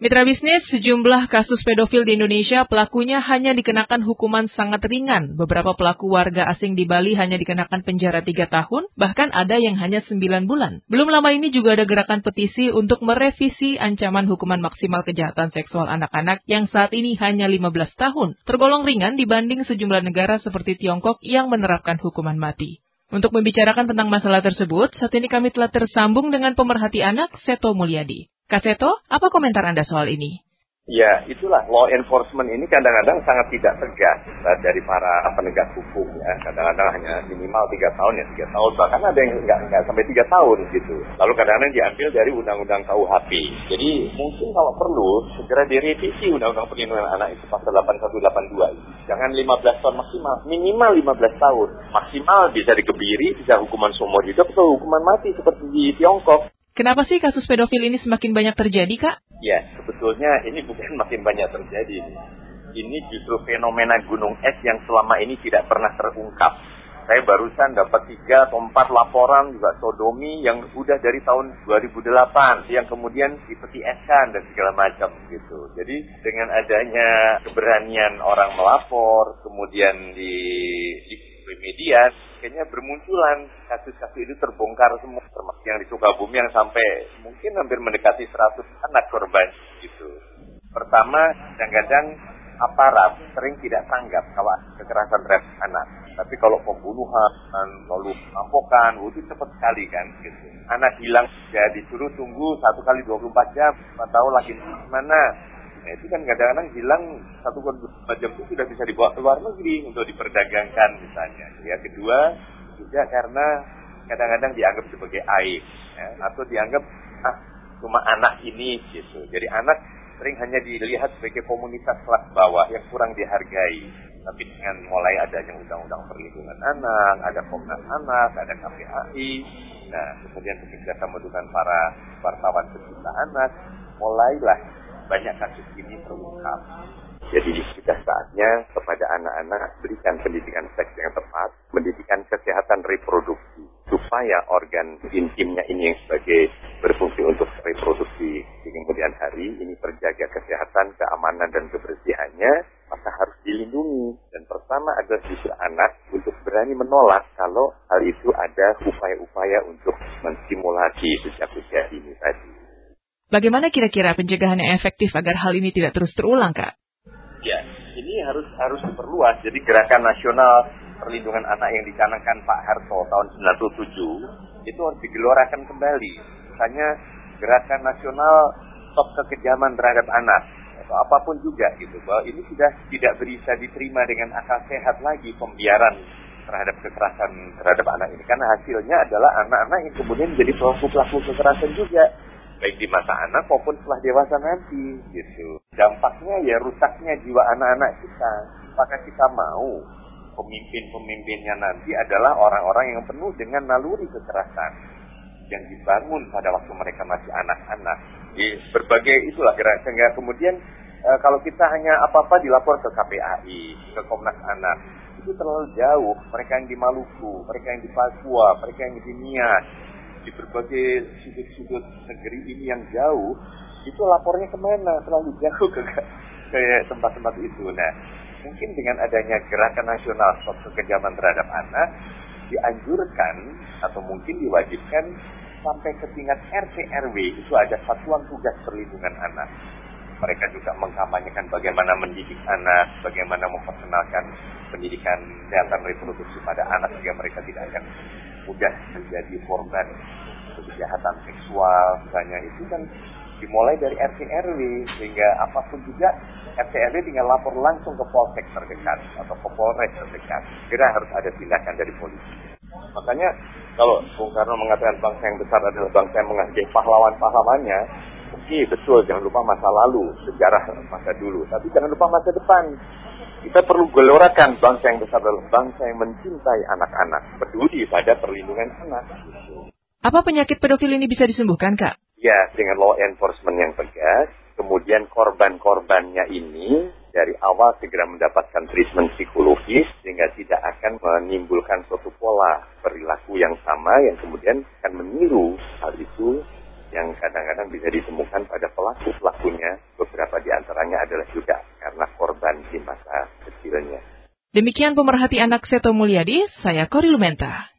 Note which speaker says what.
Speaker 1: Mitra bisnis, sejumlah kasus pedofil di Indonesia pelakunya hanya dikenakan hukuman sangat ringan. Beberapa pelaku warga asing di Bali hanya dikenakan penjara 3 tahun, bahkan ada yang hanya 9 bulan. Belum lama ini juga ada gerakan petisi untuk merevisi ancaman hukuman maksimal kejahatan seksual anak-anak yang saat ini hanya 15 tahun. Tergolong ringan dibanding sejumlah negara seperti Tiongkok yang menerapkan hukuman mati. Untuk membicarakan tentang masalah tersebut, saat ini kami telah tersambung dengan pemerhati anak, Seto Mulyadi. Kak Seto, apa komentar Anda soal ini?
Speaker 2: Ya, itulah law enforcement ini kadang-kadang sangat tidak tegas dari para penegak hukum ya. Kadang-kadang hanya minimal 3 tahun ya 3 tahun, bahkan ada yang nggak sampai 3 tahun gitu. Lalu kadang-kadang diambil dari undang-undang KUHP. Jadi mungkin kalau perlu segera direvisi undang-undang perlindungan anak itu pasal 8182 ini. Jangan 15 tahun maksimal, minimal 15 tahun. Maksimal bisa dikebiri, bisa hukuman seumur hidup atau hukuman mati seperti di Tiongkok.
Speaker 1: Kenapa sih kasus pedofil ini semakin banyak terjadi, Kak?
Speaker 2: Ya, sebetulnya ini bukan makin banyak terjadi. Ini justru fenomena gunung es yang selama ini tidak pernah terungkap. Saya barusan dapat 3 atau 4 laporan juga sodomi yang udah dari tahun 2008, yang kemudian dipeti eskan dan segala macam gitu. Jadi dengan adanya keberanian orang melapor, kemudian di media, kayaknya bermunculan kasus-kasus itu terbongkar semua, termasuk yang di Sukabumi yang sampai mungkin hampir mendekati 100 anak korban gitu. Pertama, kadang-kadang aparat sering tidak tanggap kalau kekerasan terhadap anak. Tapi kalau pembunuhan, lalu perampokan, itu cepat sekali kan gitu. Anak hilang, ya disuruh tunggu 1 kali 24 jam, 4 tahu lagi mana. Nah, itu kan kadang-kadang hilang 1 jam itu sudah bisa dibawa ke luar negeri untuk diperdagangkan misalnya. Yang kedua, juga karena kadang-kadang dianggap sebagai aib, ya, atau dianggap cuma anak ini gitu. Jadi anak sering hanya dilihat sebagai komunitas kelas bawah yang kurang dihargai. Tapi dengan mulai adanya undang-undang perlindungan anak, ada Komnas Anak, ada KPAI, nah kemudian bekerja sama dengan para wartawan pecinta anak, mulailah banyak kasus ini terungkap. Jadi sudah saatnya kepada anak-anak berikan pendidikan seks yang tepat, pendidikan kesehatan reproduksi, supaya organ intimnya ini yang sebagai berfungsi untuk reproduksi di kemudian hari ini terjaga kesehatan, keamanan dan kebersihannya, maka harus dilindungi. Dan pertama adalah justru anak untuk berani menolak kalau hal itu ada upaya-upaya untuk menstimulasi sejak usia dini tadi.
Speaker 1: Bagaimana kira-kira pencegahan yang efektif agar hal ini tidak terus terulang, Kak?
Speaker 2: Ya, ini harus diperluas. Jadi gerakan nasional perlindungan anak yang dicanangkan Pak Harto tahun 1997 itu harus digelorakan kembali. Misalnya gerakan nasional stop kekejaman terhadap anak atau apapun juga gitu. Bahwa ini sudah tidak bisa diterima dengan akal sehat lagi pembiaran terhadap kekerasan terhadap anak ini. Karena hasilnya adalah anak-anak yang kemudian menjadi pelaku-pelaku kekerasan juga, baik di masa anak maupun setelah dewasa nanti gitu. Dampaknya ya rusaknya jiwa anak-anak kita. Apakah kita mau pemimpin-pemimpinnya nanti adalah orang-orang yang penuh dengan naluri kekerasan yang dibangun pada waktu mereka masih anak-anak. Di berbagai itulah gerakan. Sehingga kemudian kalau kita hanya apa-apa dilapor ke KPAI, ke Komnas Anak, itu terlalu jauh. Mereka yang di Maluku, mereka yang di Papua, mereka yang di Nias, di berbagai sudut-sudut negeri ini yang jauh, itu lapornya kemana? Terlalu jauh ke tempat-tempat itu. Nah, mungkin dengan adanya gerakan nasional stop kekejaman terhadap anak, dianjurkan atau mungkin diwajibkan sampai ke tingkat RT RW itu ada satuan tugas perlindungan anak. Mereka juga mengkampanyekan bagaimana mendidik anak, bagaimana memperkenalkan pendidikan kesehatan reproduksi pada anak sehingga mereka tidak akan mudah menjadi korban kejahatan seksual misalnya. Itu kan dimulai dari RT RW, sehingga apapun juga RT RW tinggal lapor langsung ke Polsek terdekat atau ke Polres terdekat. Kira harus ada tindakan dari polisi. Makanya kalau Bung Karno mengatakan bangsa yang besar adalah bangsa yang menghargai pahlawan-pahlawannya, oke, betul, jangan lupa masa lalu, sejarah masa dulu, tapi jangan lupa masa depan. Kita perlu gelorakan bangsa yang besar adalah bangsa yang mencintai anak-anak, peduli pada perlindungan anak.
Speaker 1: Apa penyakit pedofil ini bisa disembuhkan, Kak?
Speaker 2: Ya, dengan law enforcement yang tegas, kemudian korban-korbannya ini dari awal segera mendapatkan treatment psikologis sehingga tidak akan menimbulkan suatu pola perilaku yang sama yang kemudian akan meniru hal itu yang kadang-kadang bisa ditemukan pada pelaku-pelakunya. Beberapa di antaranya adalah juga karena korban di masa kecilnya.
Speaker 1: Demikian pemerhati anak Seto Mulyadi, saya Kori Lumenta.